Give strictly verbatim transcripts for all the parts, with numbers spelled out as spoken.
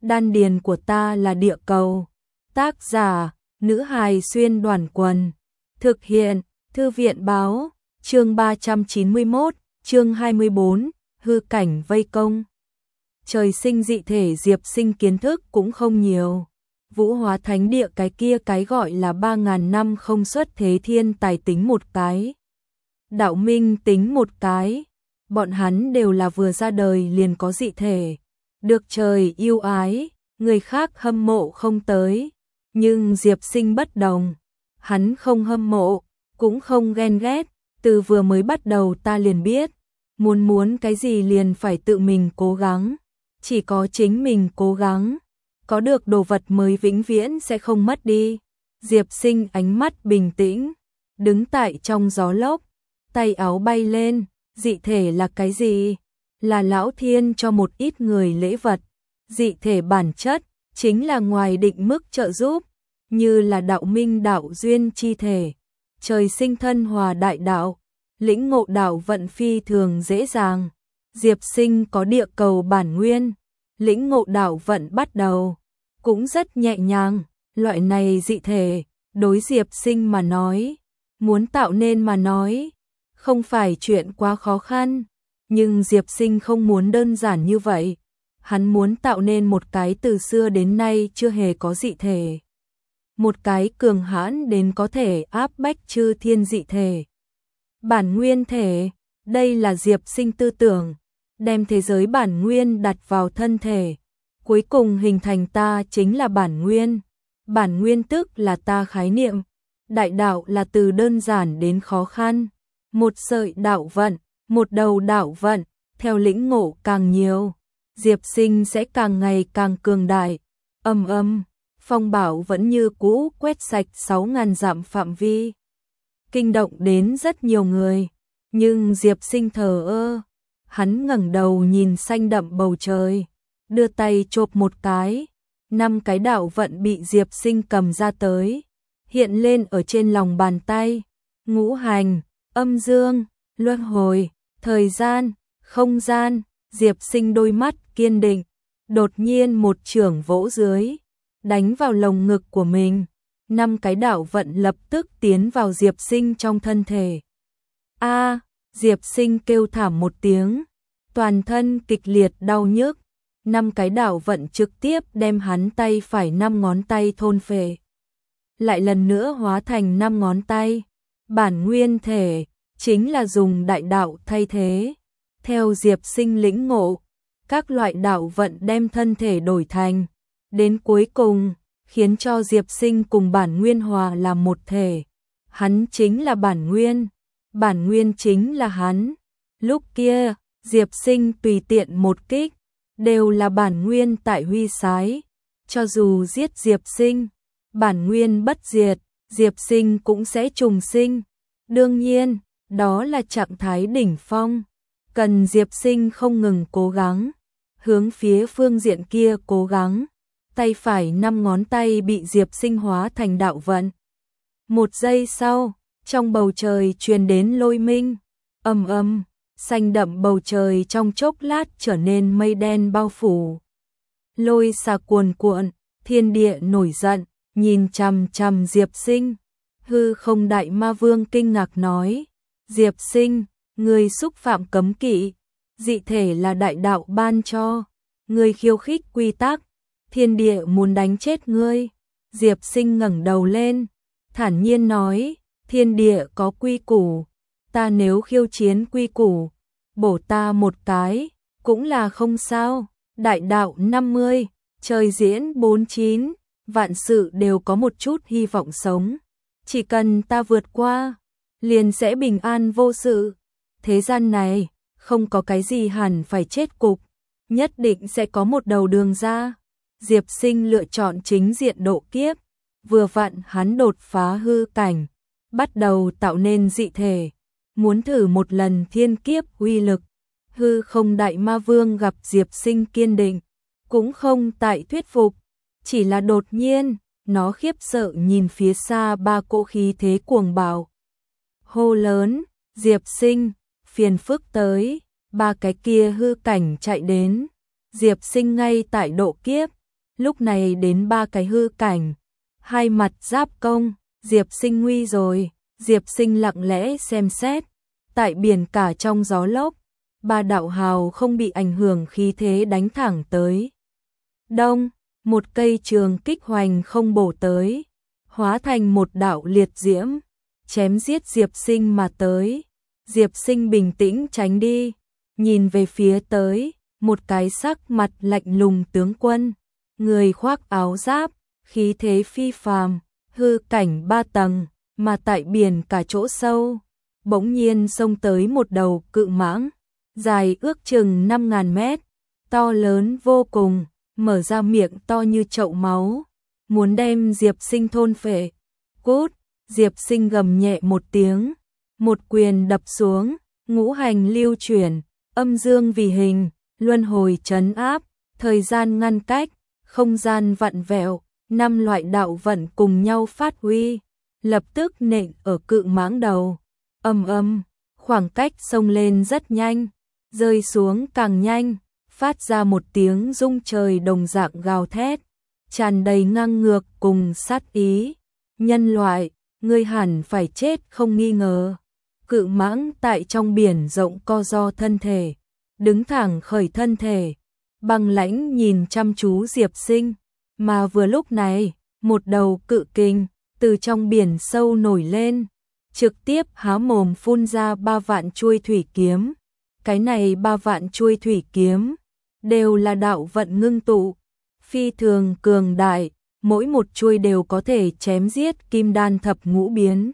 Đan điền của ta là địa cầu. Tác giả, nữ hài xuyên đoàn quần. Thực hiện, thư viện báo, chương ba trăm chín mươi mốt, chương hai mươi bốn, hư cảnh vây công. Trời sinh dị thể Diệp Sinh kiến thức cũng không nhiều. Vũ hóa thánh địa cái kia cái gọi là ba ngàn năm không xuất thế thiên tài tính một cái. Đạo minh tính một cái. Bọn hắn đều là vừa ra đời liền có dị thể. Được trời yêu ái, người khác hâm mộ không tới. Nhưng Diệp Sinh bất đồng. Hắn không hâm mộ, cũng không ghen ghét. Từ vừa mới bắt đầu ta liền biết. Muốn muốn cái gì liền phải tự mình cố gắng. Chỉ có chính mình cố gắng. Có được đồ vật mới vĩnh viễn sẽ không mất đi. Diệp Sinh ánh mắt bình tĩnh. Đứng tại trong gió lốc. Tay áo bay lên. Dị thể là cái gì? Là lão thiên cho một ít người lễ vật. Dị thể bản chất chính là ngoài định mức trợ giúp, như là đạo minh đạo duyên chi thể, trời sinh thân hòa đại đạo, lĩnh ngộ đạo vận phi thường dễ dàng. Diệp Sinh có địa cầu bản nguyên, lĩnh ngộ đạo vận bắt đầu cũng rất nhẹ nhàng. Loại này dị thể đối Diệp Sinh mà nói, muốn tạo nên mà nói, không phải chuyện quá khó khăn, nhưng Diệp Sinh không muốn đơn giản như vậy. Hắn muốn tạo nên một cái từ xưa đến nay chưa hề có dị thể. Một cái cường hãn đến có thể áp bách chư thiên dị thể. Bản nguyên thể, đây là Diệp Sinh tư tưởng, đem thế giới bản nguyên đặt vào thân thể. Cuối cùng hình thành ta chính là bản nguyên. Bản nguyên tức là ta khái niệm. Đại đạo là từ đơn giản đến khó khăn. Một sợi đạo vận, một đầu đạo vận, theo lĩnh ngộ càng nhiều, Diệp Sinh sẽ càng ngày càng cường đại. Âm âm, phong bão vẫn như cũ quét sạch sáu ngàn dặm phạm vi. Kinh động đến rất nhiều người, nhưng Diệp Sinh thờ ơ. Hắn ngẩng đầu nhìn xanh đậm bầu trời, đưa tay chộp một cái, năm cái đạo vận bị Diệp Sinh cầm ra tới, hiện lên ở trên lòng bàn tay. Ngũ hành, âm dương, luân hồi, thời gian, không gian. Diệp Sinh đôi mắt kiên định, đột nhiên một chưởng vỗ dưới, đánh vào lồng ngực của mình. Năm cái đạo vận lập tức tiến vào Diệp Sinh trong thân thể. A, Diệp Sinh kêu thảm một tiếng, toàn thân kịch liệt đau nhức. Năm cái đạo vận trực tiếp đem hắn tay phải năm ngón tay thôn phệ, lại lần nữa hóa thành năm ngón tay. Bản nguyên thể chính là dùng đại đạo thay thế. Theo Diệp Sinh lĩnh ngộ, các loại đạo vận đem thân thể đổi thành, đến cuối cùng khiến cho Diệp Sinh cùng bản nguyên hòa làm một thể. Hắn chính là bản nguyên, bản nguyên chính là hắn. Lúc kia, Diệp Sinh tùy tiện một kích, đều là bản nguyên tại huy sái. Cho dù giết Diệp Sinh, bản nguyên bất diệt, Diệp Sinh cũng sẽ trùng sinh. Đương nhiên, đó là trạng thái đỉnh phong, cần Diệp Sinh không ngừng cố gắng, hướng phía phương diện kia cố gắng. Tay phải năm ngón tay bị Diệp Sinh hóa thành đạo vận. Một giây sau, trong bầu trời truyền đến lôi minh, ầm ầm, xanh đậm bầu trời trong chốc lát trở nên mây đen bao phủ. Lôi xà cuồn cuộn, thiên địa nổi giận, nhìn chằm chằm Diệp Sinh. Hư không đại ma vương kinh ngạc nói, Diệp Sinh, ngươi xúc phạm cấm kỵ, dị thể là đại đạo ban cho, ngươi khiêu khích quy tắc, thiên địa muốn đánh chết ngươi. Diệp Sinh ngẩng đầu lên, thản nhiên nói, thiên địa có quy củ, ta nếu khiêu chiến quy củ, bổ ta một cái, cũng là không sao. Đại đạo năm mươi, trời diễn bốn mươi chín, vạn sự đều có một chút hy vọng sống. Chỉ cần ta vượt qua, liền sẽ bình an vô sự. Thế gian này, không có cái gì hẳn phải chết cục, nhất định sẽ có một đầu đường ra. Diệp Sinh lựa chọn chính diện độ kiếp, vừa vặn hắn đột phá hư cảnh, bắt đầu tạo nên dị thể, muốn thử một lần thiên kiếp uy lực. Hư không đại ma vương gặp Diệp Sinh kiên định, cũng không tại thuyết phục, chỉ là đột nhiên, nó khiếp sợ nhìn phía xa ba cỗ khí thế cuồng bạo. Hô lớn, Diệp Sinh, phiền phức tới. Ba cái kia hư cảnh chạy đến, Diệp Sinh ngay tại độ kiếp, lúc này đến ba cái hư cảnh, hai mặt giáp công, Diệp Sinh nguy rồi. Diệp Sinh lặng lẽ xem xét, tại biển cả trong gió lốc, ba đạo hào không bị ảnh hưởng, khí thế đánh thẳng tới. Đông, một cây trường kích hoành không bổ tới, hóa thành một đạo liệt diễm, chém giết Diệp Sinh mà tới. Diệp Sinh bình tĩnh tránh đi, nhìn về phía tới, một cái sắc mặt lạnh lùng tướng quân, người khoác áo giáp, khí thế phi phàm, hư cảnh ba tầng, mà tại biển cả chỗ sâu, bỗng nhiên xông tới một đầu cự mãng, dài ước chừng năm ngàn mét, to lớn vô cùng, mở ra miệng to như chậu máu, muốn đem Diệp Sinh thôn phệ. Cút, Diệp Sinh gầm nhẹ một tiếng, một quyền đập xuống, ngũ hành lưu chuyển, âm dương vì hình, luân hồi trấn áp, thời gian ngăn cách, không gian vặn vẹo, năm loại đạo vận cùng nhau phát huy, lập tức nện ở cự mãng đầu. Ầm ầm, khoảng cách xông lên rất nhanh, rơi xuống càng nhanh, phát ra một tiếng rung trời đồng dạng gào thét, tràn đầy ngang ngược cùng sát ý. Nhân loại, ngươi hẳn phải chết không nghi ngờ. Cự mãng tại trong biển rộng co ro thân thể, đứng thẳng khởi thân thể, băng lãnh nhìn chăm chú Diệp Sinh, mà vừa lúc này, một đầu cự kình từ trong biển sâu nổi lên, trực tiếp há mồm phun ra ba vạn chuôi thủy kiếm. Cái này ba vạn chuôi thủy kiếm đều là đạo vận ngưng tụ, phi thường cường đại, mỗi một chuôi đều có thể chém giết kim đan thập ngũ biến.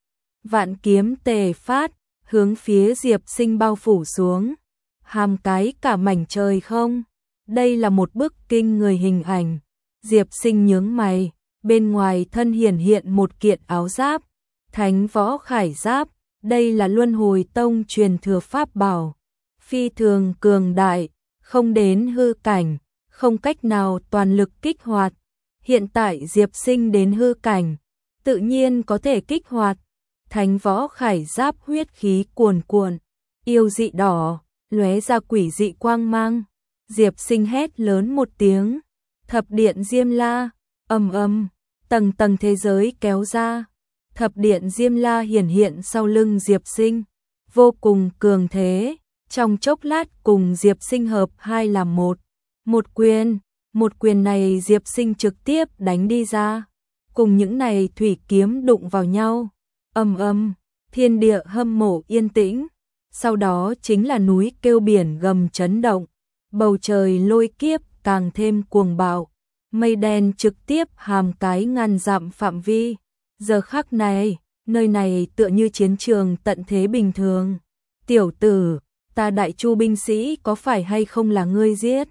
Vạn kiếm tề phát, hướng phía Diệp Sinh bao phủ xuống, hàm cái cả mảnh trời không. Đây là một bức kinh người hình ảnh. Diệp Sinh nhướng mày, bên ngoài thân hiển hiện một kiện áo giáp, Thánh Võ Khải Giáp, đây là Luân Hồi Tông truyền thừa pháp bảo, phi thường cường đại, không đến hư cảnh, không cách nào toàn lực kích hoạt. Hiện tại Diệp Sinh đến hư cảnh, tự nhiên có thể kích hoạt. Thánh Võ Khải Giáp huyết khí cuồn cuộn, yêu dị đỏ, lóe ra quỷ dị quang mang. Diệp Sinh hét lớn một tiếng, thập điện Diêm La, ầm ầm, tầng tầng thế giới kéo ra. Thập điện Diêm La hiển hiện sau lưng Diệp Sinh, vô cùng cường thế, trong chốc lát cùng Diệp Sinh hợp hai làm một. Một quyền, một quyền này Diệp Sinh trực tiếp đánh đi ra, cùng những này thủy kiếm đụng vào nhau. Ầm ầm, thiên địa hâm mộ yên tĩnh, sau đó chính là núi kêu biển gầm chấn động, bầu trời lôi kiếp càng thêm cuồng bạo, mây đen trực tiếp hàm cái ngàn dặm phạm vi. Giờ khắc này, nơi này tựa như chiến trường tận thế bình thường. Tiểu tử, ta Đại Chu binh sĩ có phải hay không là ngươi giết?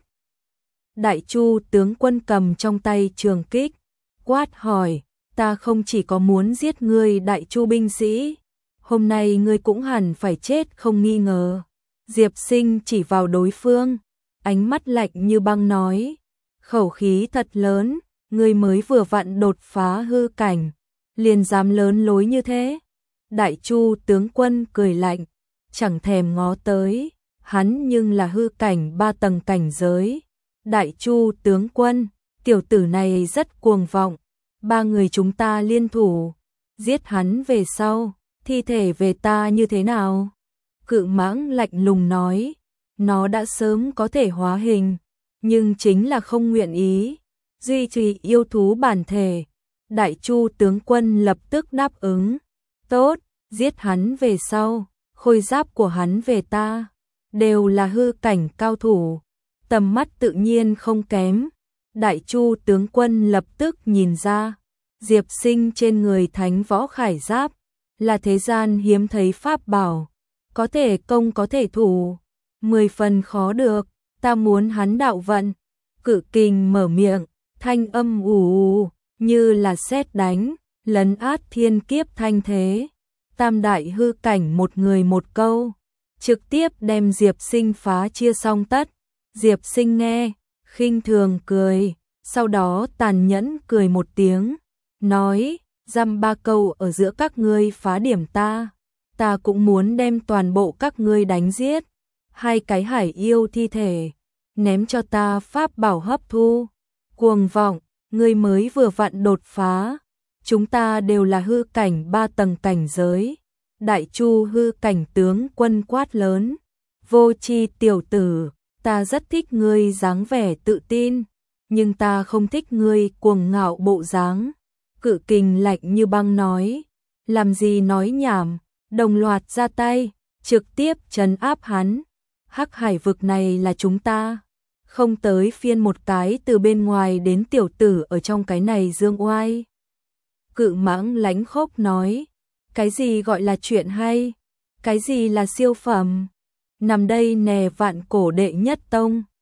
Đại Chu tướng quân cầm trong tay trường kích, quát hỏi, ta không chỉ có muốn giết ngươi Đại Chu binh sĩ, hôm nay ngươi cũng hẳn phải chết không nghi ngờ. Diệp Sinh chỉ vào đối phương, ánh mắt lạnh như băng nói, khẩu khí thật lớn, ngươi mới vừa vặn đột phá hư cảnh, liền dám lớn lối như thế. Đại Chu tướng quân cười lạnh, chẳng thèm ngó tới, hắn nhưng là hư cảnh ba tầng cảnh giới. Đại Chu tướng quân, tiểu tử này rất cuồng vọng, ba người chúng ta liên thủ, giết hắn về sau, thi thể về ta như thế nào? Cự mãng lạnh lùng nói, nó đã sớm có thể hóa hình, nhưng chính là không nguyện ý duy trì yêu thú bản thể. Đại Chu tướng quân lập tức đáp ứng, tốt, giết hắn về sau, khôi giáp của hắn về ta, đều là hư cảnh cao thủ, tầm mắt tự nhiên không kém. Đại Chu tướng quân lập tức nhìn ra, Diệp Sinh trên người Thánh Võ Khải Giáp là thế gian hiếm thấy pháp bảo, có thể công có thể thủ, mười phần khó được, ta muốn hắn đạo vận. Cự kình mở miệng, thanh âm ù ù, như là sét đánh, lấn át thiên kiếp thanh thế. Tam đại hư cảnh một người một câu, trực tiếp đem Diệp Sinh phá chia xong tất. Diệp Sinh nghe, khinh thường cười, sau đó tàn nhẫn cười một tiếng, nói, dăm ba câu ở giữa các ngươi phá điểm ta, ta cũng muốn đem toàn bộ các ngươi đánh giết. Hai cái hải yêu thi thể, ném cho ta pháp bảo hấp thu. Cuồng vọng, ngươi mới vừa vặn đột phá. Chúng ta đều là hư cảnh ba tầng cảnh giới. Đại Chu hư cảnh tướng quân quát lớn. Vô Chi tiểu tử, ta rất thích ngươi dáng vẻ tự tin, nhưng ta không thích ngươi cuồng ngạo bộ dáng. Cự Kình lạnh như băng nói. Làm gì nói nhảm, đồng loạt ra tay, trực tiếp trấn áp hắn. Hắc Hải vực này là chúng ta. Không tới phiên một cái từ bên ngoài đến tiểu tử ở trong cái này dương oai. Cự Mãng lánh khốc nói. Cái gì gọi là chuyện hay? Cái gì là siêu phẩm? Nằm đây nè vạn cổ đệ nhất tông.